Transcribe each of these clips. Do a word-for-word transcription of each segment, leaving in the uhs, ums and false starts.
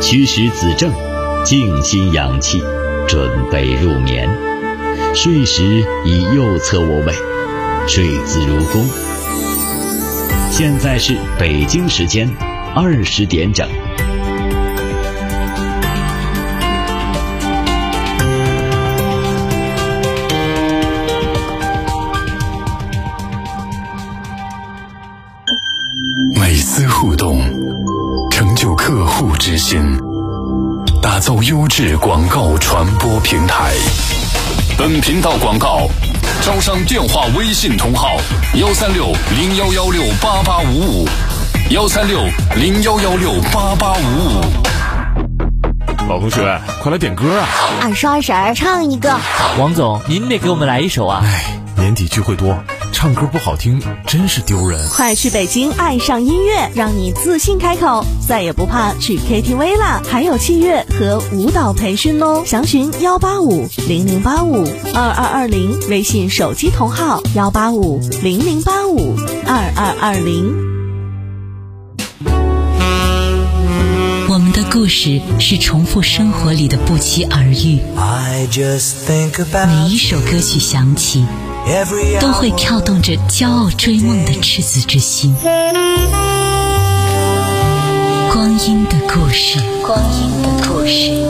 虚实子正，静心养气，准备入眠。睡时以右侧卧位，睡姿如弓。现在是北京时间二十点整。 每丝互动，成就客户之心，打造优质广告传播平台。本频道广告招商电话微信同号：幺三六零幺幺六八八五五，幺三六零幺幺六八八五五。 老同学，快来点歌啊！ 二十二婶唱一个。 王总，您得给我们来一首啊！ 哎，年底聚会多，唱歌不好听真是丢人。 快去北京爱上音乐，让你自信开口，再也不怕去 K T V 啦！还有器乐和舞蹈培训哦，详询幺八五零零八五二二二零，微信手机同号幺八五零零八五二二二零。 我们的故事是重复生活里的不期而遇，每一首歌曲响起都会跳动着骄傲追梦的赤子之心。光阴的故事，光阴的故事。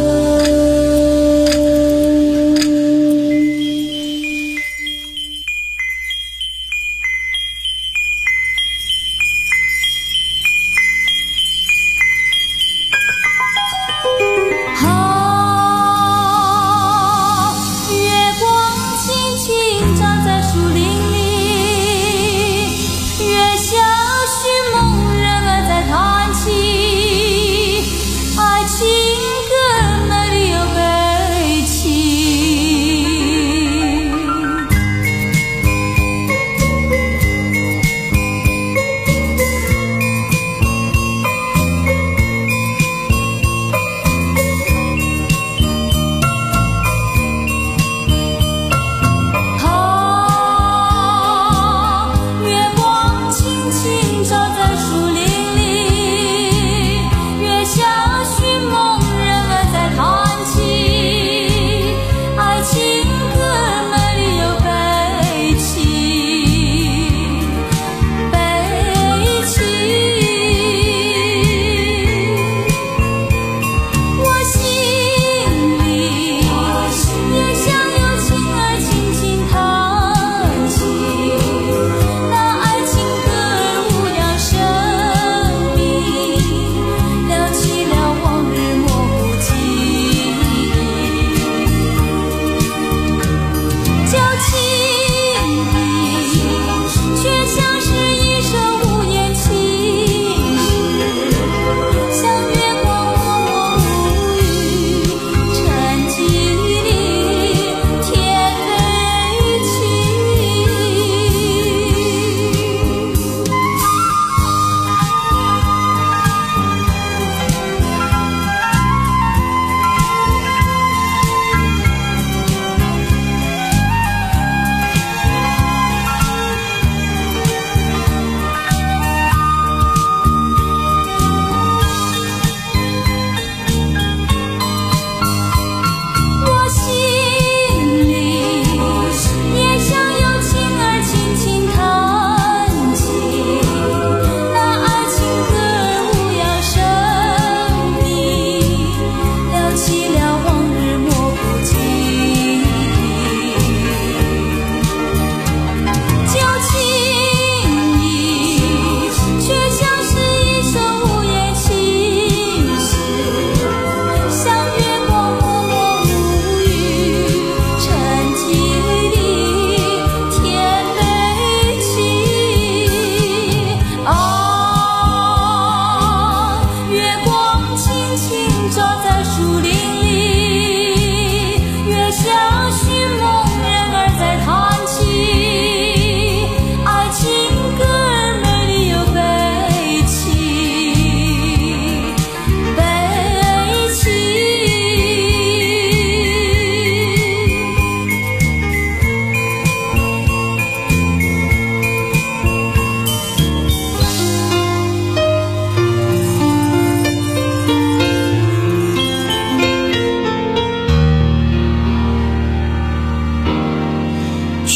爱情更难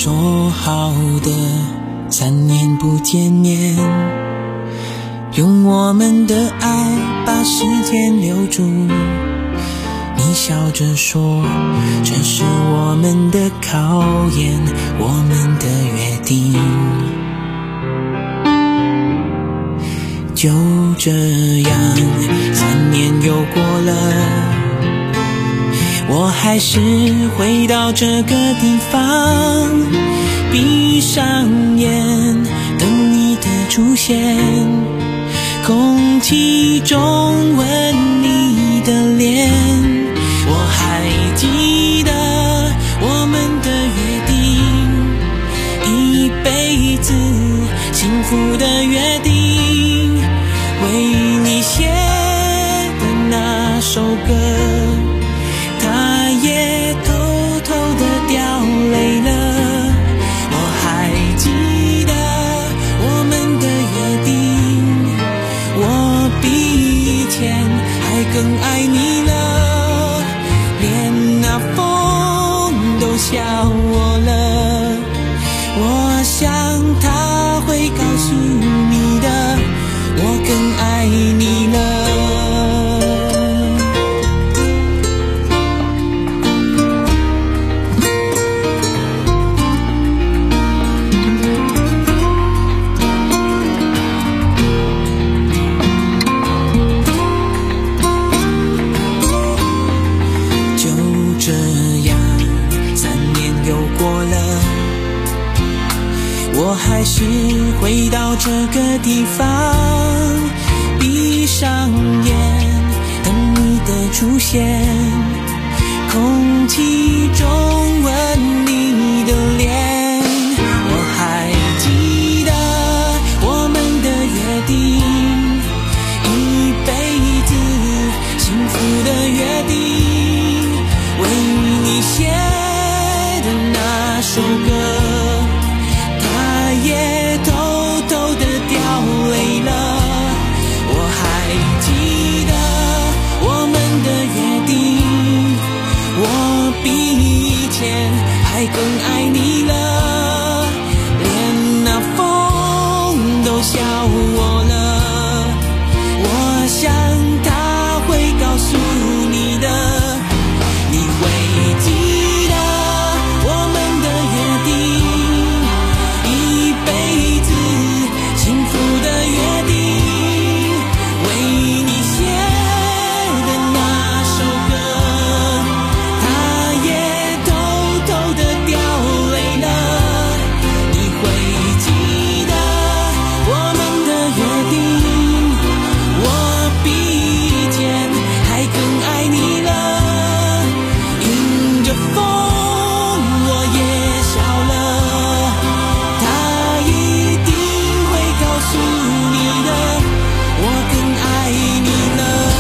说好的三年不见面，用我们的爱把时间留住。你笑着说，这是我们的考验，我们的约定。就这样，三年又过了，我还是回到这个地方，闭上眼等你的出现，空气中闻你的脸。我还记得我们的约定，一辈子幸福的约定，为你写的那首歌，他也偷偷地掉泪了。我还记得我们的约定，我比以前还更爱你了，连那风都笑我了。我想他会告诉你的，我更爱你了。我还是回到这个地方，闭上眼等你的出现，空气中闻你的脸。我还记得我们的约定，一辈子幸福的约定，为你写的那首歌，也偷偷地掉泪了。我还记得我们的约定，我比以前还更爱你了，连那风都笑我了。我想他会告诉你的，你会记得我们的约定，幸福的约定，为你写的那首歌，他也偷偷地掉泪了。你会记得我们的约定，我比以前还更爱你了，迎着风我也笑了，他一定告诉你的，我更爱你了。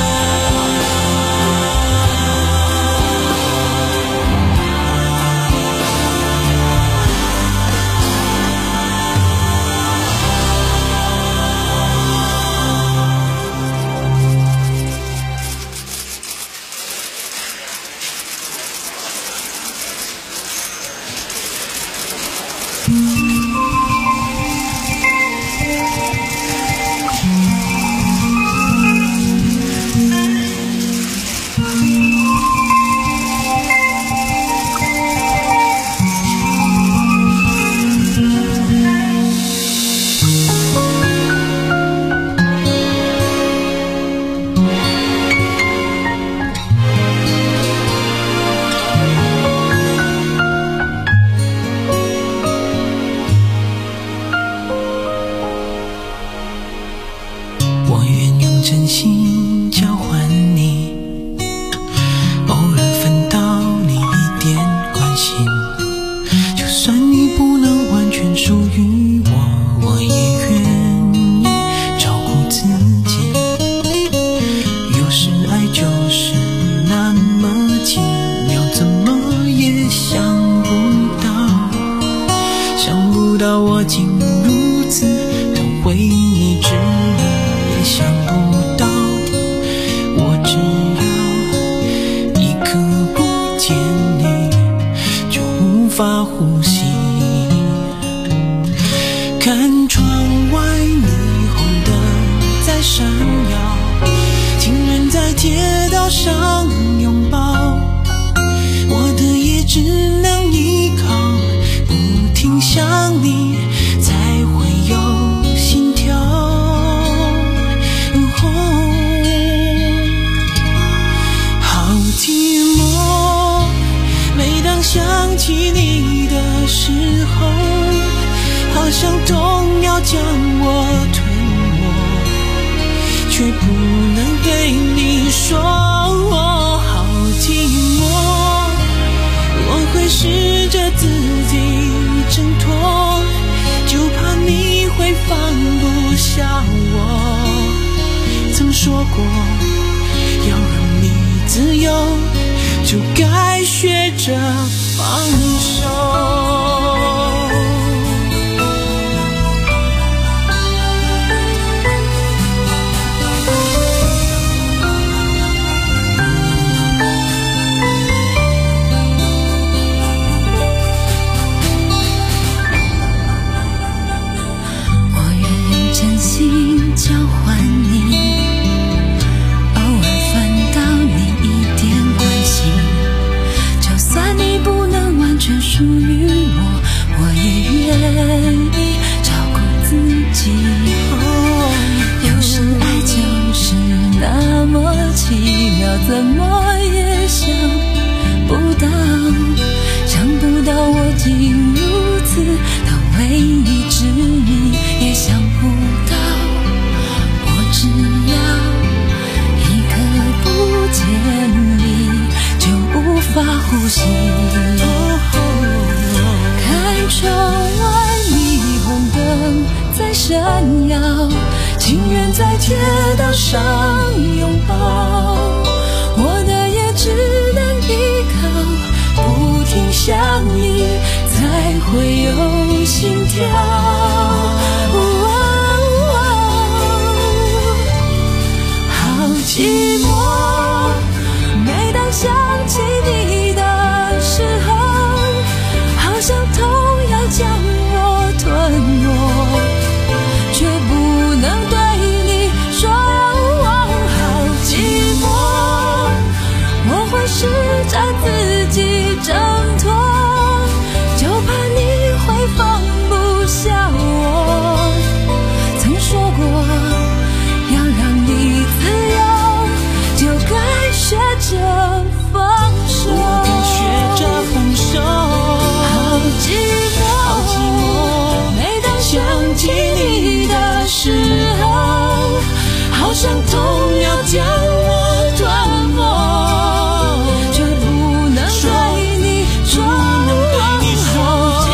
真心交换你，偶尔分到你一点关心，就算你不能完全属于我，我也愿意照顾自己。有时爱就是那么奇妙，怎么也想不到，想不到我竟如此的为你值得，也想不到我只要一刻不见你就无法呼吸。 上拥抱，我的也只能依靠，不停想你才会有心跳。哦，好寂寞，每当想起你的时候，好像痛要将我吞没，却不能对你说。好寂寞，我会试着自己挣脱，就怕你会放不下我。曾说过要让你自由，就该学着放手。 交换你，偶尔分到你一点关心，就算你不能完全属于我，我也愿意照顾自己。有时爱就是那么奇妙，怎么也想不到，想不到我竟如此的为你执迷，也想不到只要一刻不见你，就无法呼吸。看窗外霓虹灯在闪耀，情愿在铁道上拥抱，我的也只能依靠，不停想你才会有心跳。寂寞，每当想起你的时候，好像痛要将我吞没，却不能对你说。好寂寞，我会试着自己挣脱，就怕你会放不下我。曾说过要让你自由，学着放手，我该学着放手。好寂寞，好寂寞，每当想起你的时候，好像痛要将我吞没，却不能对你说。好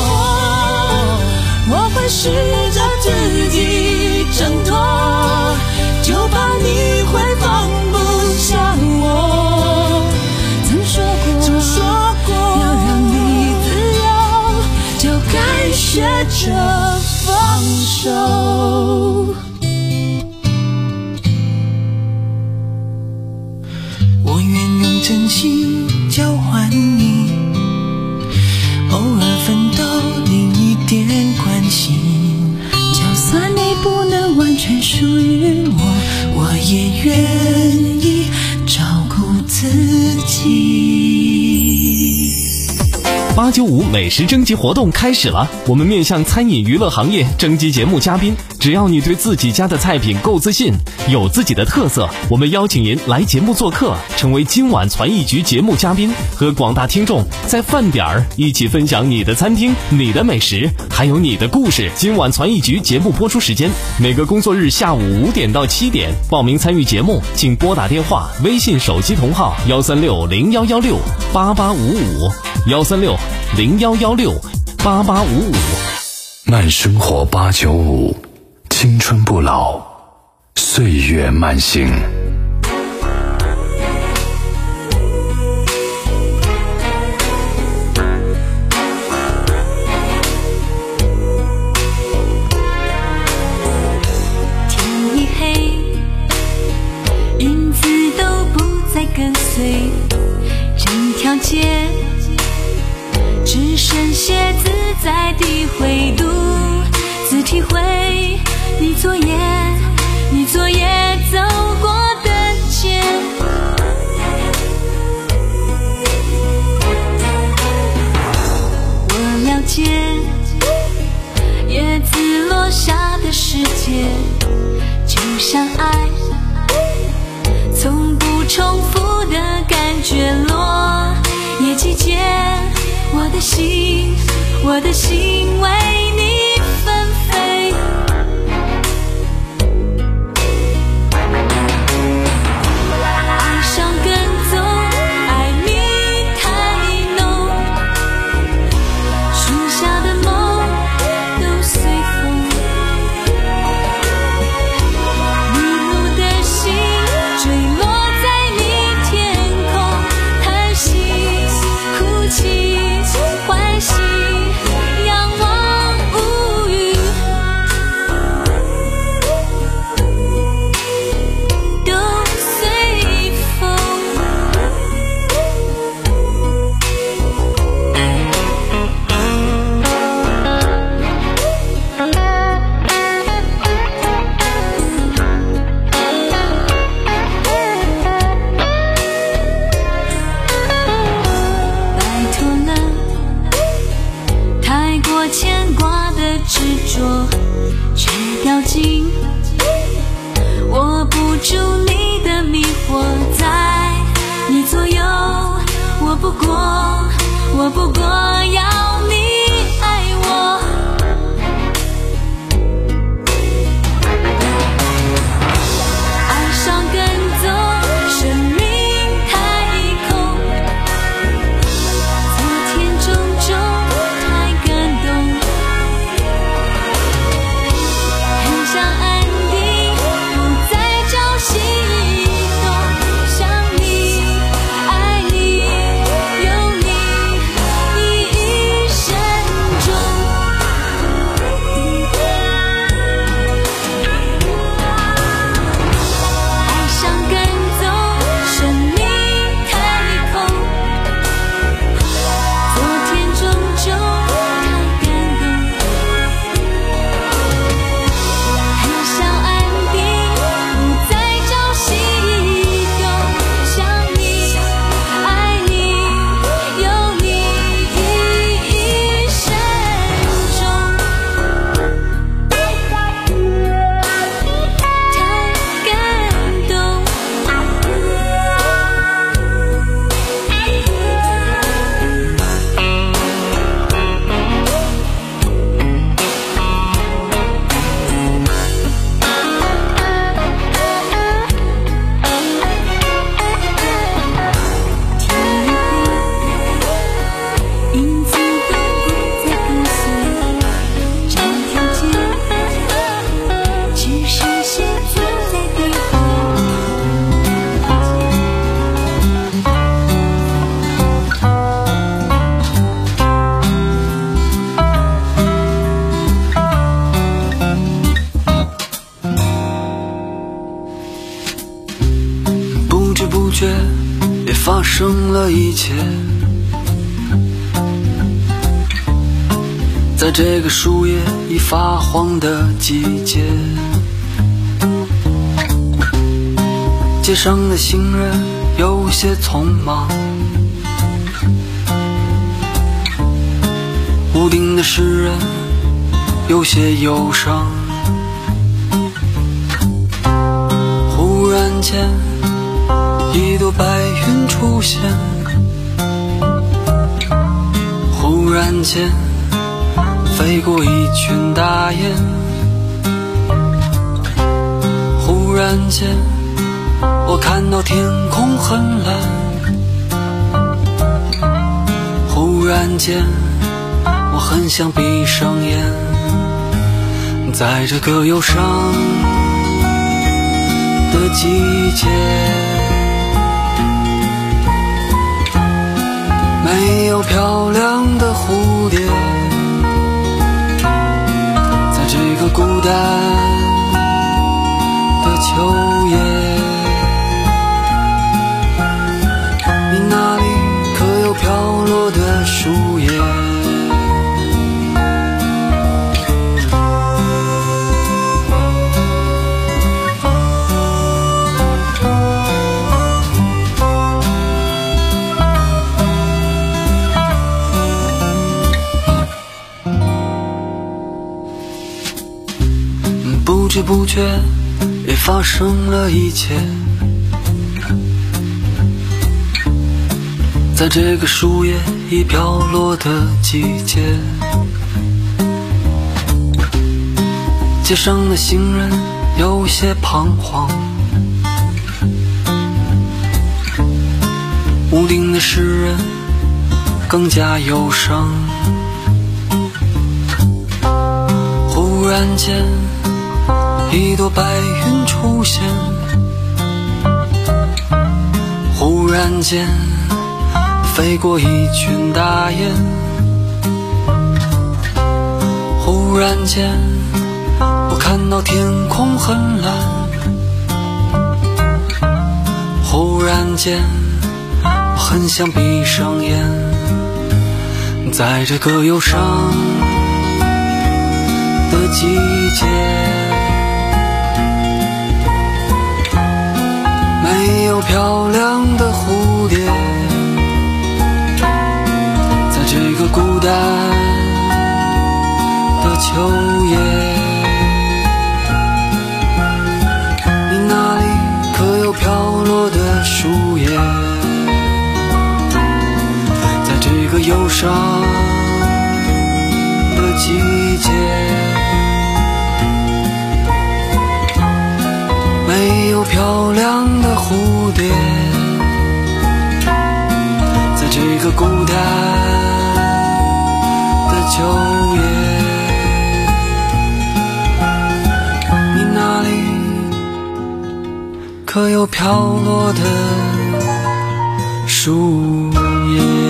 寂寞，我会试着自己挣脱，就怕你会放不下我。曾说过，曾说过要让你自由，就该学着放手。 我愿用真心交换你，偶尔分到你一点关心， 就算你不能完全属于我， 我也愿意照顾自己。 八九五美食征集活动开始了，我们面向餐饮娱乐行业征集节目嘉宾，只要你对自己家的菜品够自信，有自己的特色，我们邀请您来节目做客，成为今晚传艺局节目嘉宾，和广大听众在饭点儿一起分享你的餐厅、你的美食，还有你的故事。今晚传艺局节目播出时间每个工作日下午五点到七点，报名参与节目请拨打电话、微信手机同号幺三六零幺幺六八八五五幺三六零幺幺六八八五五。 慢生活八九五，青春不老，岁月慢行。 天一黑，影子都不再跟随，整条街只剩鞋子在地回读，自体会你昨夜你昨夜走过的街， 界，叶子落下的世界，就像爱从不重复的感觉。落叶季节，我的心，我的心为你纷飞。爱上跟踪，爱你太浓，树下的梦都随风。迷路的心坠落在你天空，叹息、哭泣、欢喜，仰望无语，都随风。摆脱了太过牵挂的执着，却掉进握不住你的迷惑，在你左右，我不过，我不过要你爱我。爱上跟踪，生命太空，昨天种种太感动，很想安定，不再朝夕动，想你，爱你，有你，一生中。爱上跟踪，生命太空，昨天种种太感动，很想安定，不再朝夕动，想你，爱你，有你，一生中。太感动。影子都不再跟随，这条街只剩写字在背后。 不知不觉也发生了一切，在这个树叶已发黄的季节，街上的行人有些匆忙，屋顶的诗人有些忧伤。忽然间一朵白云出现，忽然间飞过一群大雁，忽然间我看到天空很蓝，忽然间我很想闭上眼，在这个忧伤的季节，没有漂亮的蝴蝶，在这个孤单的秋夜，你那里可有飘落的树叶？ 知不觉也发生了一切。在这个树叶已飘落的季节，街上的行人有些彷徨，屋顶的诗人更加忧伤。忽然间一朵白云出现，忽然间飞过一群大雁，忽然间我看到天空很蓝，忽然间我很想闭上眼，在这个忧伤的季节，没有漂亮的蝴蝶，在这个孤单的秋夜，你那里可有飘落的树叶？在这个忧伤的季节，没有漂亮的蝴蝶，在这个孤单的秋夜，你那里可有飘落的树叶？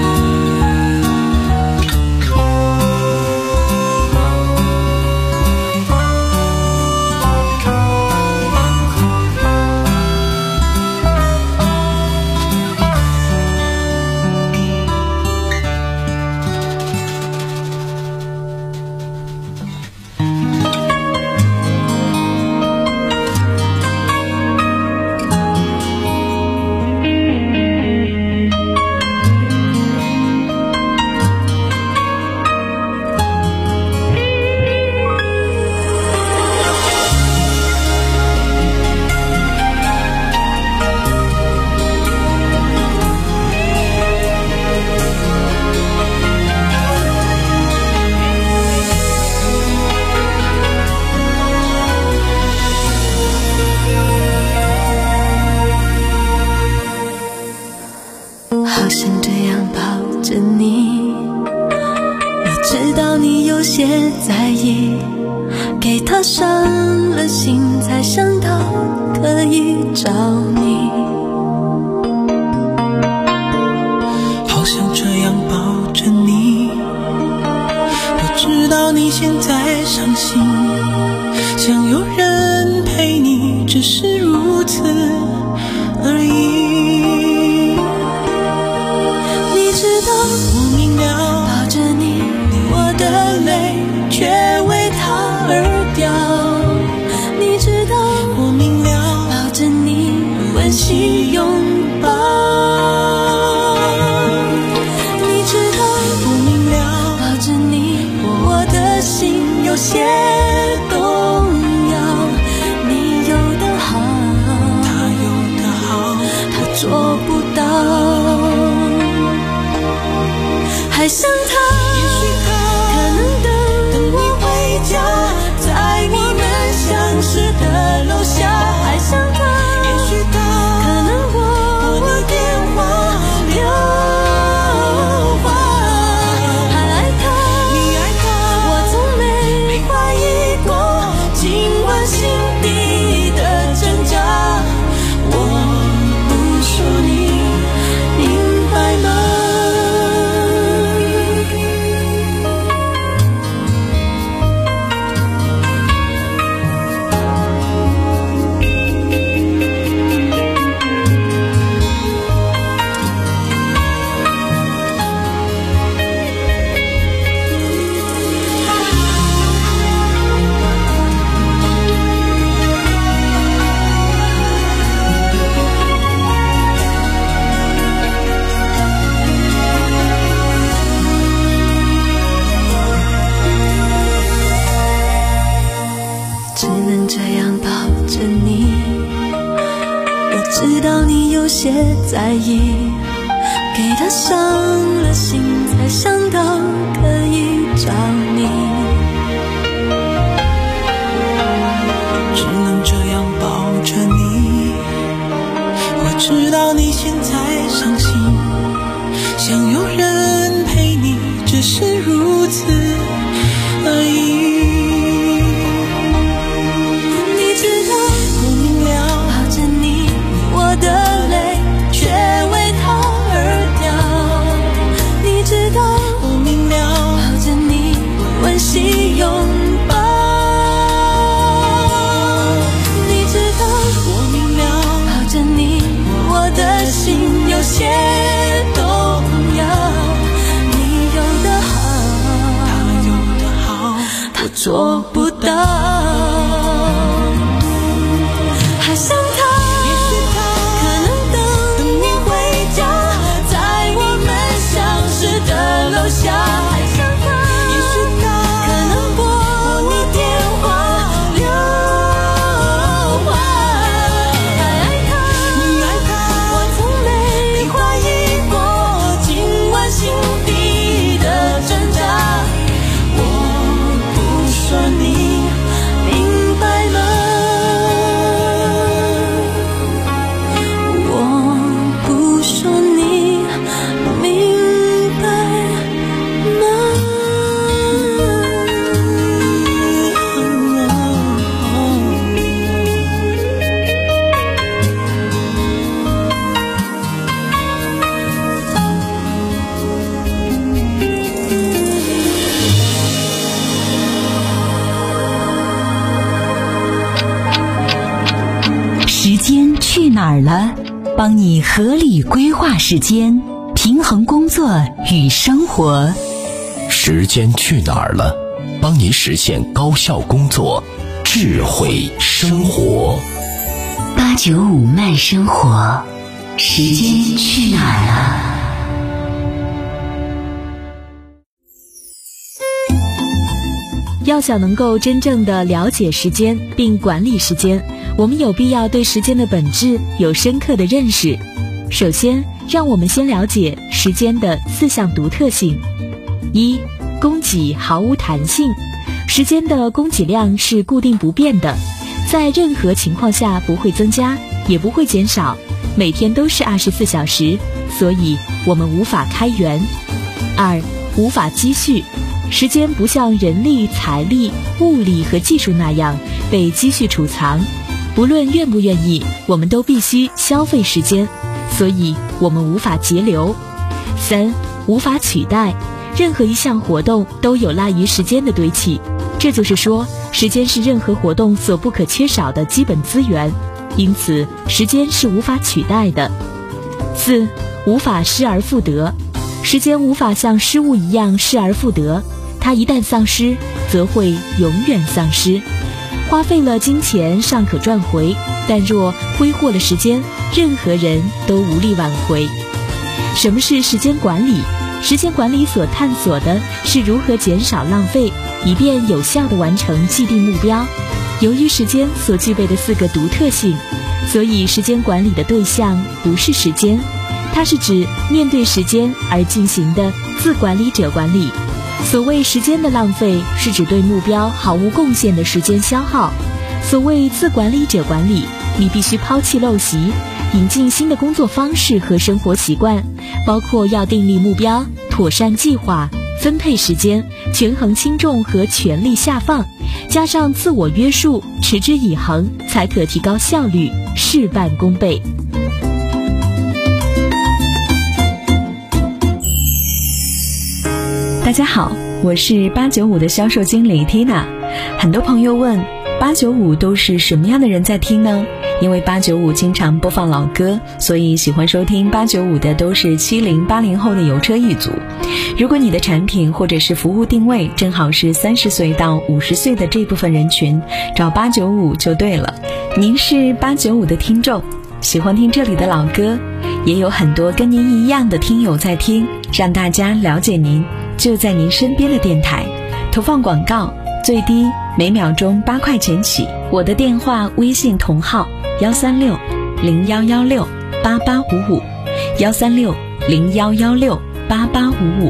好想这样抱着你，我知道你有些在意，给他伤了心才想到可以找你。 好想这样抱着你，我知道你现在伤心，想有人陪你，只是如此而已。我明了， 抱着你，我的泪却为他而掉。你知道， 我明了， 抱着你，温馨拥抱。你知道， 我明了， 抱着你，我的心有些动摇。你有的好， 他有的好， 他在意，给他伤了心，才想到可以找你， 只能这样抱着你。我知道你现在伤心，想有人陪你，只是如此而已。 的泪却为他而掉，你知道我明了， 抱着你温馨拥抱，你知道我明了， 抱着你我的心有些动摇，你有的好， 他有的好， 他做不到，还想他楼下还想他， 也许他可能拨你电话留话，还爱他， 爱他， 我从没怀疑过今晚心底的挣扎，我不说你明白吗？我不说你明白。 时间去哪儿了？帮你合理规划时间，平衡工作与生活。 时间去哪儿了？帮你实现高效工作，智慧生活。 八九五慢生活，时间去哪儿了？ 要想能够真正的了解时间并管理时间，我们有必要对时间的本质有深刻的认识。首先，让我们先了解时间的四项独特性。一、供给毫无弹性。时间的供给量是固定不变的，在任何情况下不会增加，也不会减少，每天都是二十四小时，所以我们无法开源。二、无法积蓄。时间不像人力、财力、物力和技术那样被积蓄储藏，不论愿不愿意，我们都必须消费时间，所以我们无法节流。三、无法取代。任何一项活动都有赖于时间的堆砌，这就是说，时间是任何活动所不可缺少的基本资源，因此时间是无法取代的。四、无法失而复得。时间无法像失物一样失而复得，它一旦丧失，则会永远丧失。花费了金钱尚可赚回，但若挥霍了时间，任何人都无力挽回。什么是时间管理？时间管理所探索的是如何减少浪费，以便有效地完成既定目标。由于时间所具备的四个独特性，所以时间管理的对象不是时间，它是指面对时间而进行的自管理者管理。所谓时间的浪费，是指对目标毫无贡献的时间消耗。所谓自管理者管理，你必须抛弃陋习，引进新的工作方式和生活习惯，包括要订立目标、妥善计划、分配时间、权衡轻重和权力下放，加上自我约束，持之以恒，才可提高效率，事半功倍。 大家好，我是八九五的销售经理 Tina。 很多朋友问，八九五都是什么样的人在听呢？因为八九五经常播放老歌，所以喜欢收听八九五的都是七零八零后的油车一族。如果你的产品或者是服务定位正好是三十岁到五十岁的这部分人群，找八九五就对了。您是八九五的听众，喜欢听这里的老歌，也有很多跟您一样的听友在听，让大家了解您，就在您身边的电台。投放广告最低每秒钟八块钱起。我的电话微信同号幺三六零幺幺六八八五五，幺三六零幺幺六八八五五。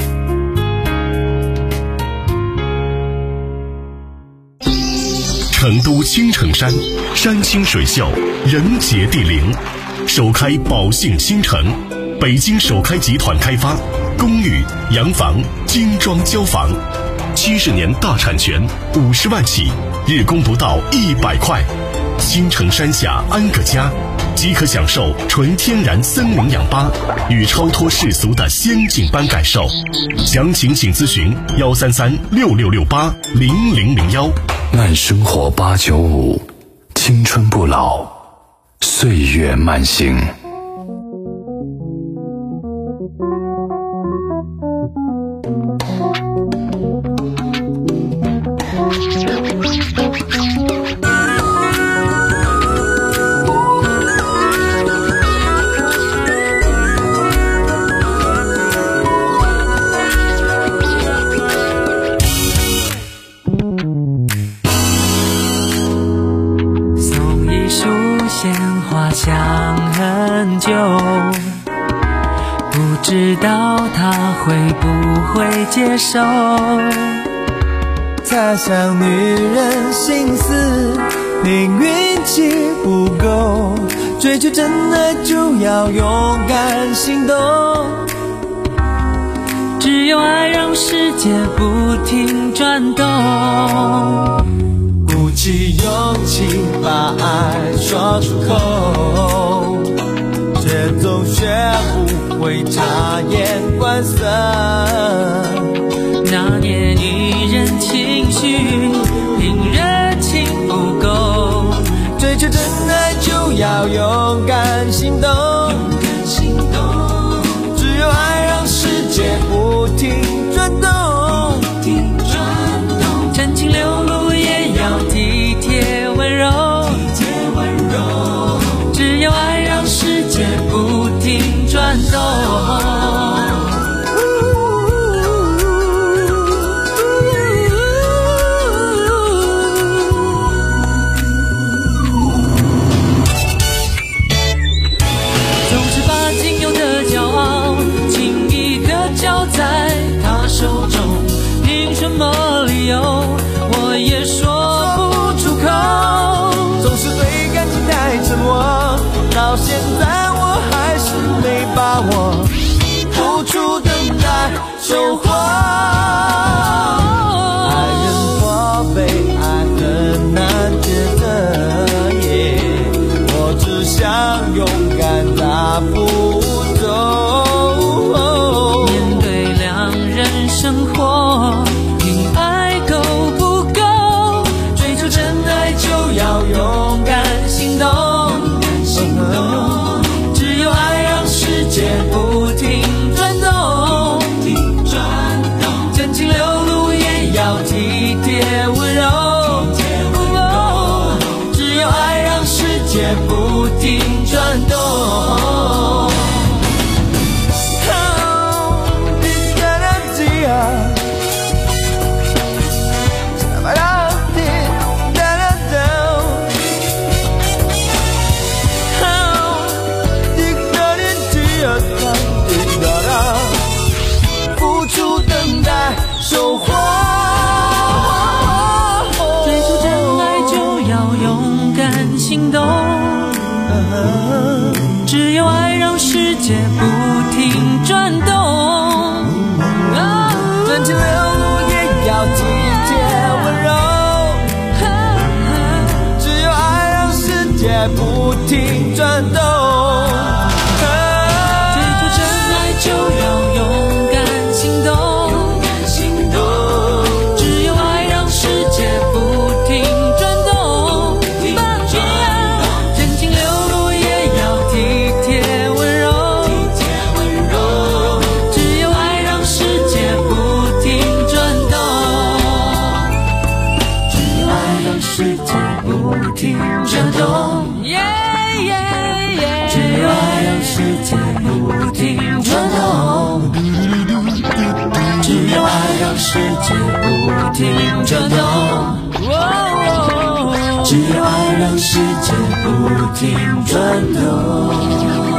成都青城山，山清水秀，人杰地灵，首开宝兴新城，北京首开集团开发，公寓、洋房、精装交房，七十年大产权，五十万起，日供不到一百块。青城山下安个家，即可享受纯天然森林氧吧与超脱世俗的仙境般感受。详情请咨询幺三三六六六八零零零幺。 慢生活八九五，青春不老，岁月慢行。 想很久，不知道他会不会接受。 猜想女人心思，凭运气不够，追求真爱就要勇敢行动。 只有爱让世界不停转动， 鼓起勇气把爱说出口，却总学不会察言观色， 拿捏女人情绪，凭热情不够， 追求真爱就要勇敢行动，只有爱让世界不停转动， 真情流露也要体贴温柔，只有爱让世界不停转动。总是把仅有的骄傲轻易地交在他手中，凭什么理由我也说不出口， 总是对感情太沉默，到现在我还是没把握，付出等待收获，爱人破费，爱很难抉择耶，我只想勇敢大步走， 面对两人生活，凭爱够不够，追求真爱就要勇敢行动，只有爱让世界不停转动，真情流露也要体贴温柔，只有爱让世界不停转动。 收获， 追求真爱就要勇敢行动，只有爱让世界不停转动， 真情流露也要体贴温柔，只有爱让世界不停转动， 追求真爱就要勇敢行动， 世界不停转动，只只有爱让世界不停转动。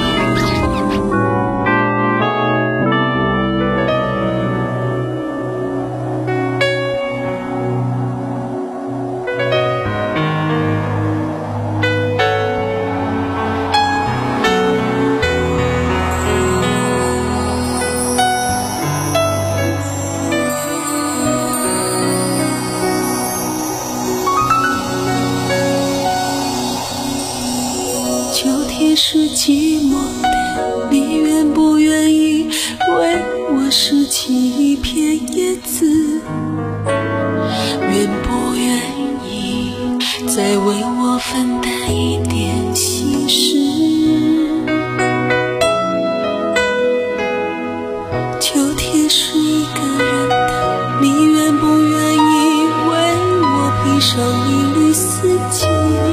是寂寞的，你愿不愿意为我拾起一片叶子？愿不愿意再为我分担一点心事？秋天是一个人的，你愿不愿意为我披上一缕四季？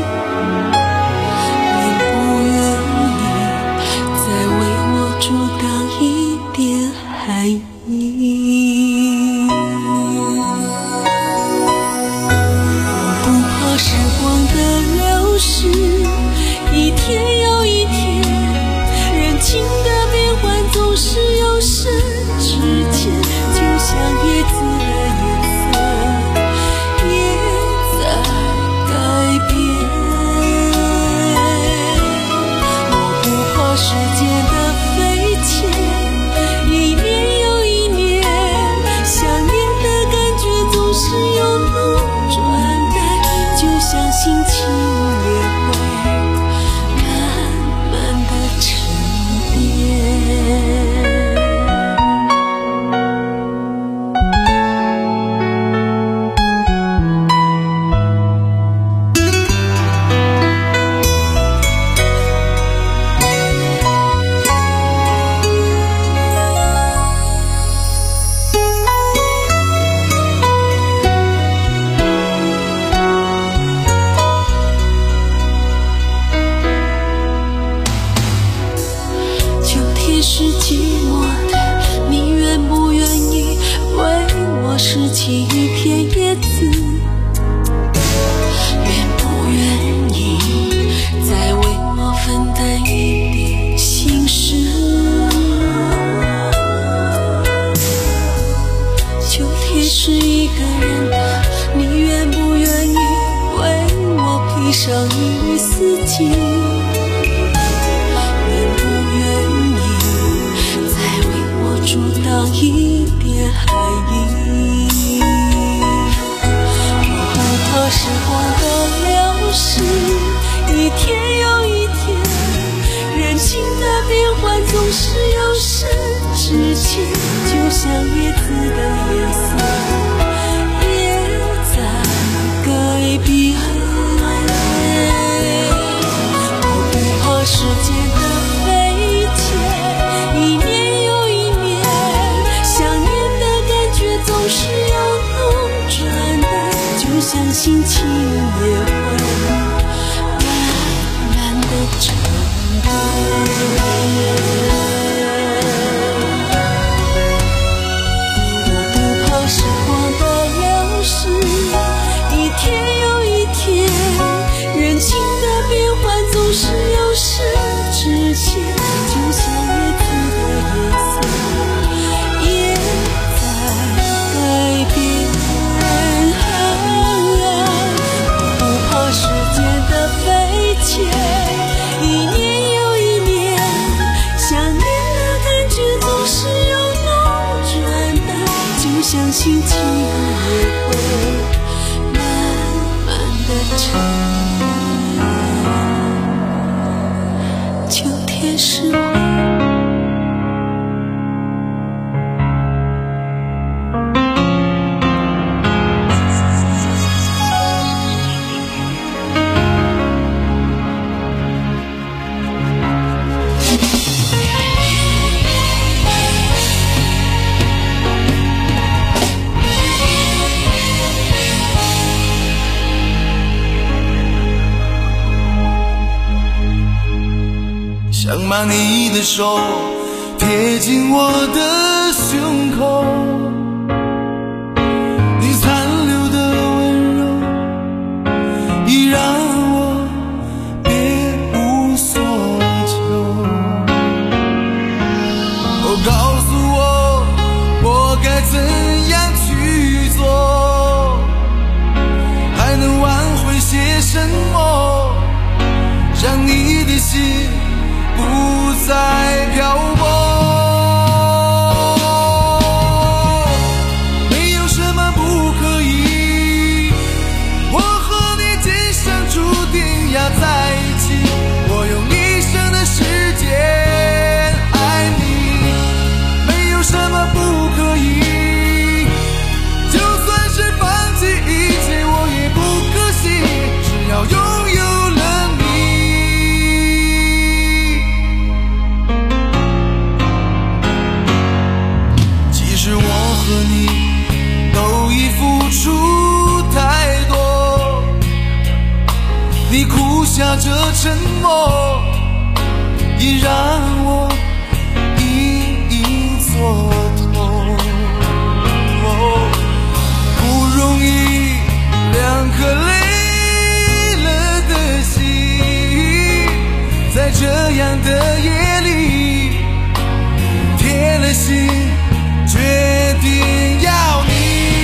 是寂寞的，你愿不愿意为我拾起一片叶子？愿不愿意再为我分担一点心事？秋天是一个人的，你愿不愿意为我披上一缕四季？阻挡一点寒意，我不怕时光的流逝，一天又一天，人情的变换总是有时之前，就像叶子的颜色也在改变。我不怕时间的飞溅，一年总是有路转的，就像心情也会慢慢的沉淀。我不怕时光的流逝，一天又一天，人情的变换总是有时之前，就像叶子的颜色也改变，我不怕时间的飞溅，一年又一年，想念的感觉总是有路转的，就像心情也会慢慢的沉淀。秋天是我想把你的手贴近我的胸口，你残留的温柔依心不再漂泊。没有什么不可以，我和你今生注定要在一起，我用一生的时间爱你。没有什么不可以，就算是放弃一切我也不可惜，只要拥有了你。其实我和你都已付出太多，你苦笑着沉默，已让我隐隐作痛。不容易，两颗累了的心，在这样的夜里铁了心，决定要你。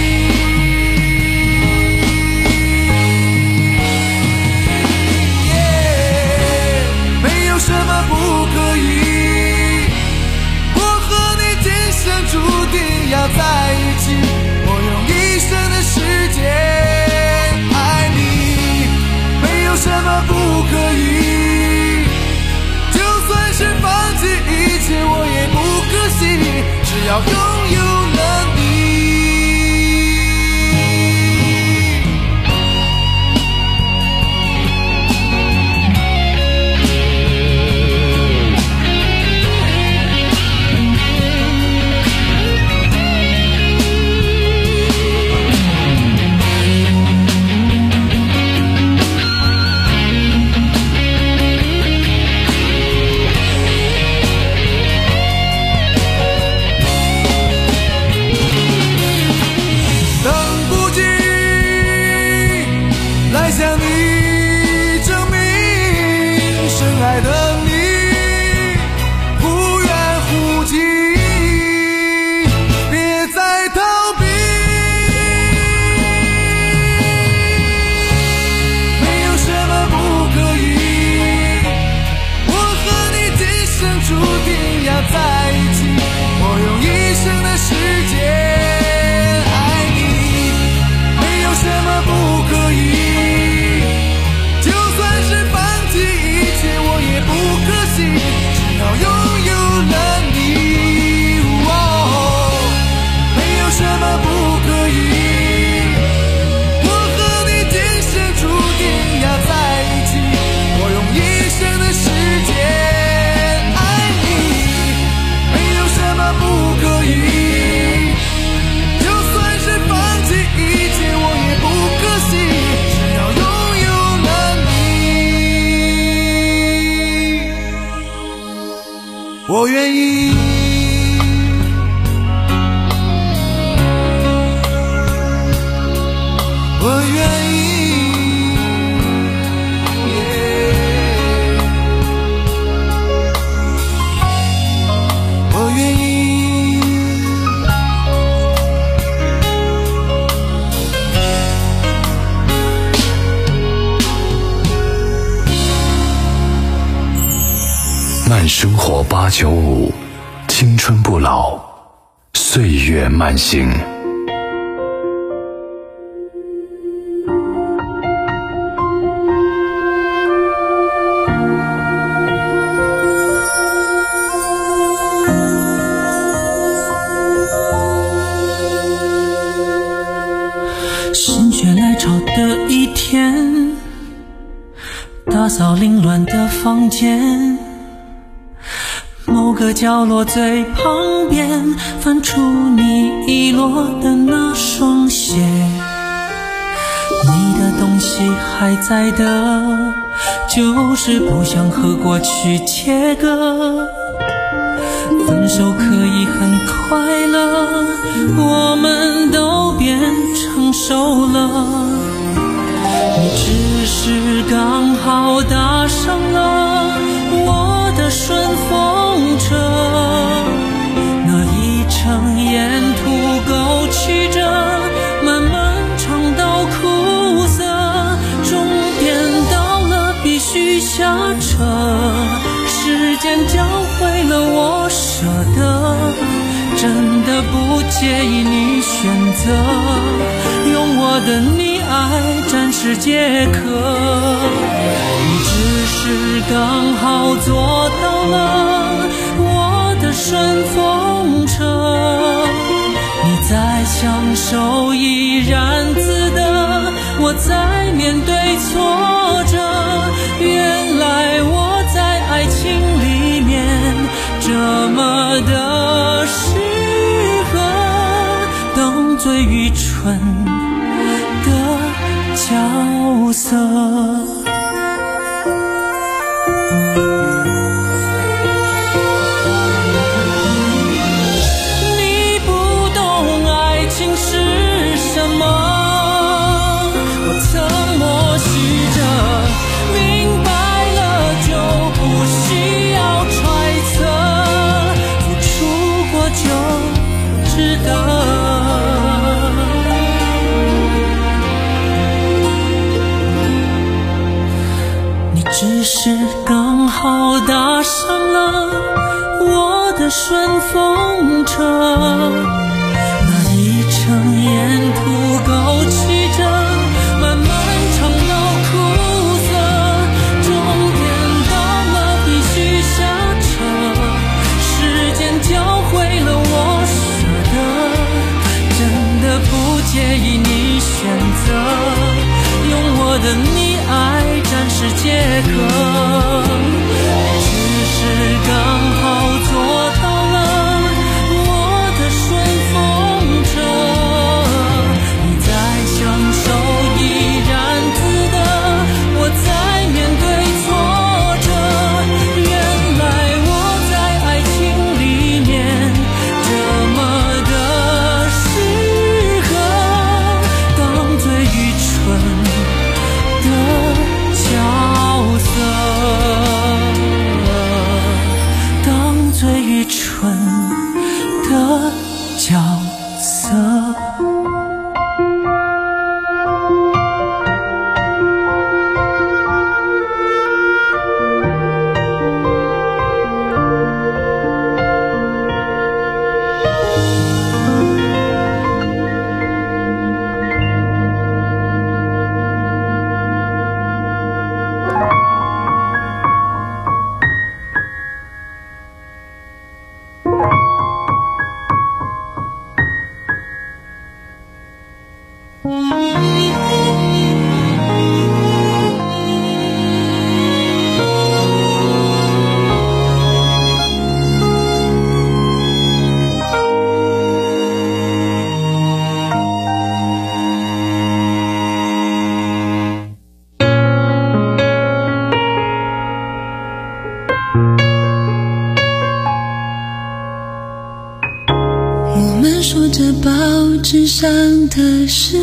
没有什么不可以，我和你今生注定要在一起，我用一生的时间爱你。没有什么不可以，就算是放弃一切我也不可惜，只要拥有了你。我愿意，我愿意，我愿意。 慢生活八九五，青春不老，岁月慢行。 心血来潮的一天，打扫凌乱的房间，某个角落最旁边翻出你遗落的那双鞋，你的东西还在的，就是不想和过去切割。分手可以很快乐，我们都变成熟了，你只是刚好搭上了我的顺风车，那一程沿途沟曲着漫漫长道苦涩，终点到了必须下车。 的不介意你选择用我的溺爱展示解渴，你只是刚好做到了我的顺风车，你在享受怡然自得，我在面对挫折，原来我在爱情里面这么的适合当最愚蠢的角色。你不懂爱情是什么，我曾默许着，明白了就不需要揣测，付出过就值得。你只是刚好搭上了我的顺风车，那一程沿途沟曲着漫漫长道苦涩，终点到了必须下车，时间教会了我舍得，真的不介意你选择用我的溺爱展示解渴，只是刚好做到了我的顺风车，你在享受怡然自得，我在面对挫折，原来我在爱情里面这么的适合当最愚蠢的角色，当最愚蠢的角色。 我们说着报纸上的事，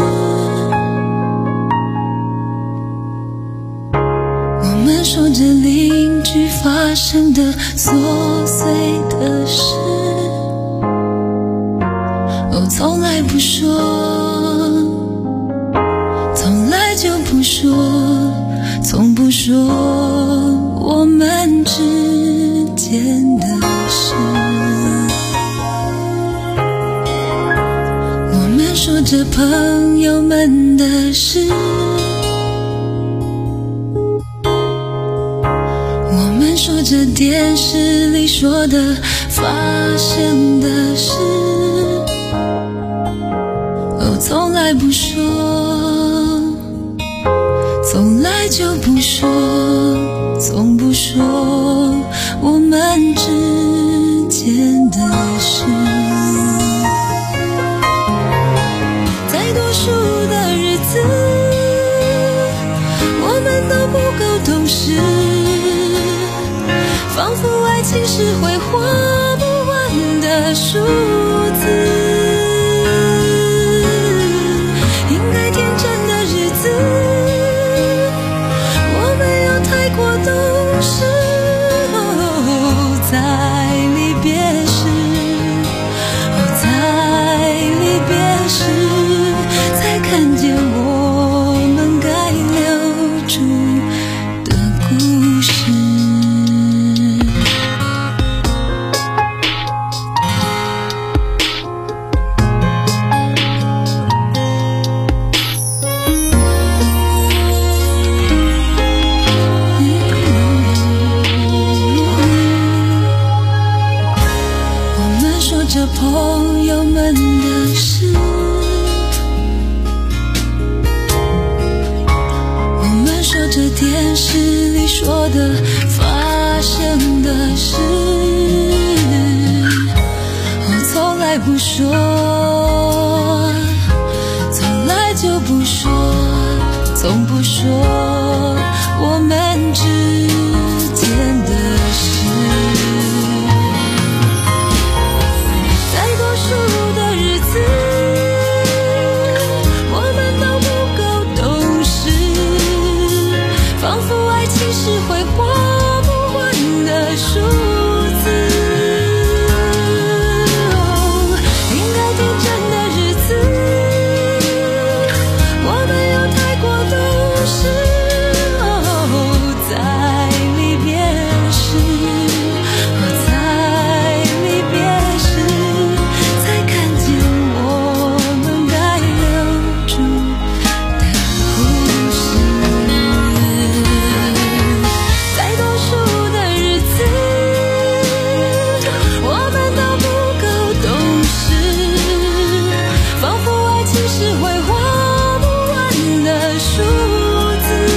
我们说着邻居发生的琐碎的事，我从来不说，从来就不说，从不说我们之间的事。说着朋友们的事，我们说着电视里说的发生的事，我从来不说，从来就不说，从不说我们之间的事。多数的日子，我们都不够懂事，仿佛爱情是会花不完的数字。应该天真的日子，我没有太过懂事。哦，在离别时，哦，在离别时。看见我们该留住的故事。 过的发生的事，我从来不说，从来就不说，从不说我们之间的事。在多数的日子，我们都不够懂事，仿佛爱情是会花不完的数字。哦，应该天真的日子，我们又太过懂事。哦，在离别时，哦，在离别时，才看见我们该留住的故事。在多数的日子，我们都不够懂事，仿佛爱情是会花不完的数字。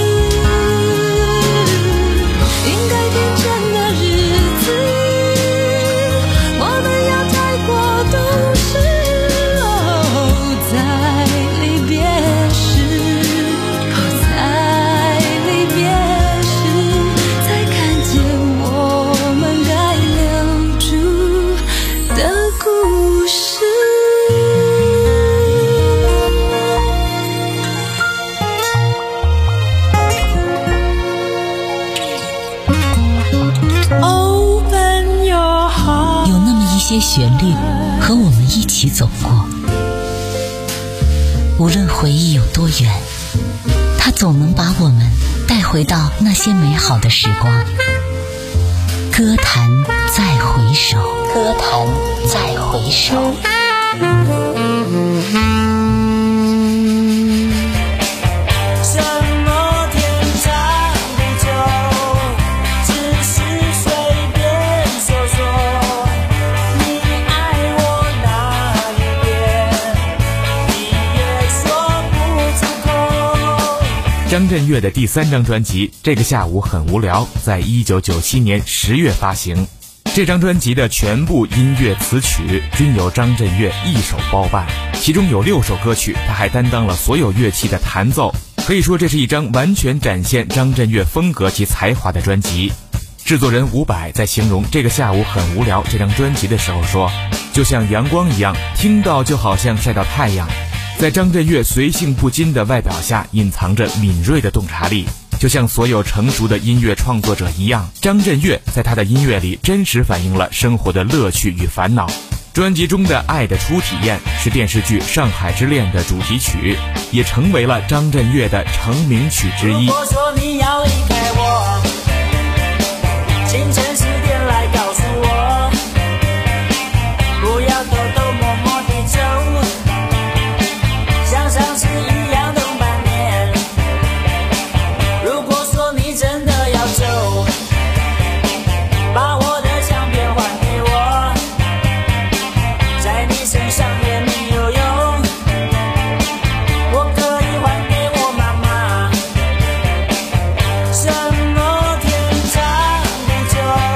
应该天真的日子，我们要太过懂事。哦，在离别时，哦，在离别时，才看见我们该留住的故事。Open your heart。 有那么一些旋律和我们一起走过，无论回忆有多远，它总能把我们带回到那些美好的时光。歌坛再回首，歌坛再回首。 什么天长地久，只是随便说说。你爱我哪一边，你也说不出口。 张震岳的第三张专辑《这个下午很无聊》在一九九七年十月发行。这张专辑的全部音乐词曲均由张震岳一手包办，其中有六首歌曲他还担当了所有乐器的弹奏，可以说这是一张完全展现张震岳风格及才华的专辑。制作人伍佰在形容《这个下午很无聊》这张专辑的时候说，就像阳光一样，听到就好像晒到太阳。在张震岳随性不惊的外表下，隐藏着敏锐的洞察力。就像所有成熟的音乐创作者一样，张震岳在他的音乐里真实反映了生活的乐趣与烦恼。专辑中的《爱的初体验》是电视剧《上海之恋》的主题曲，也成为了张震岳的成名曲之一。 如果说你要离开我，清晨十点来告诉我，不要偷偷摸摸地走，像上次一样等半年。如果说你真的要走，把我的相片还给我，在你身上也没有用，我可以还给我妈妈。什么天长地久，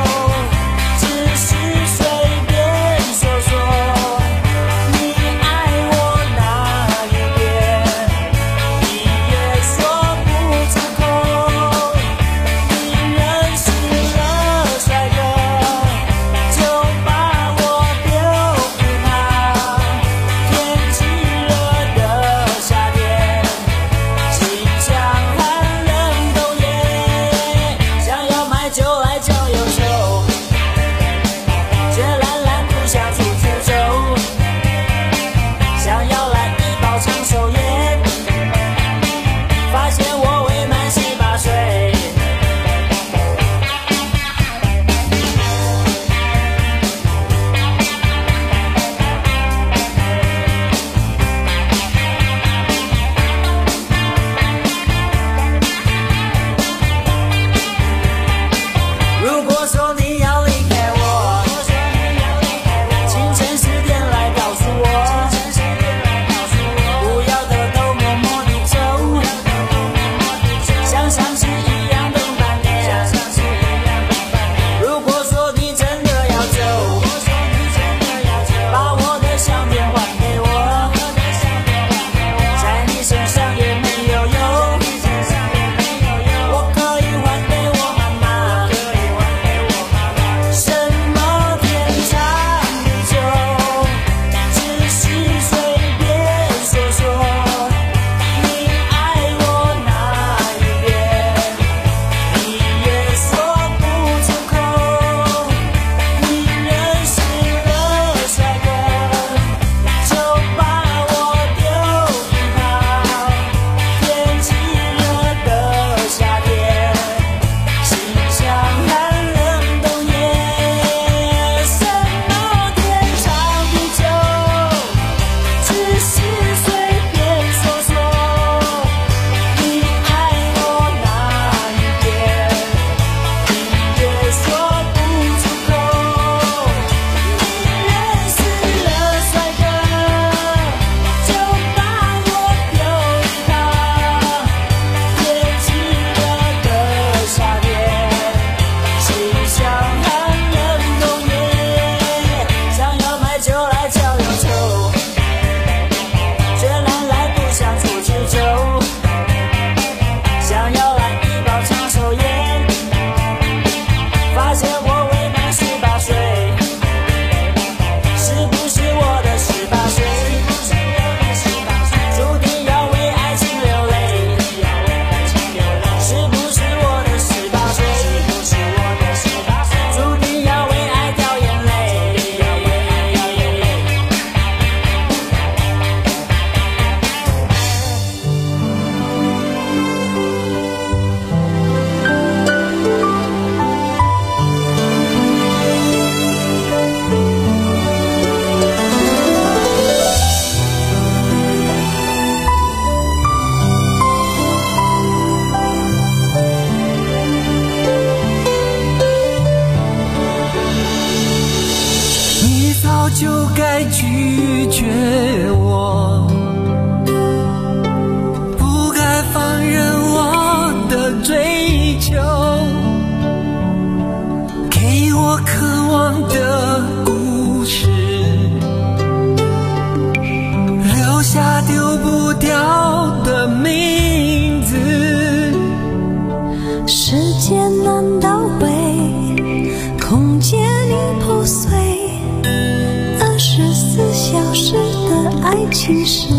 情深。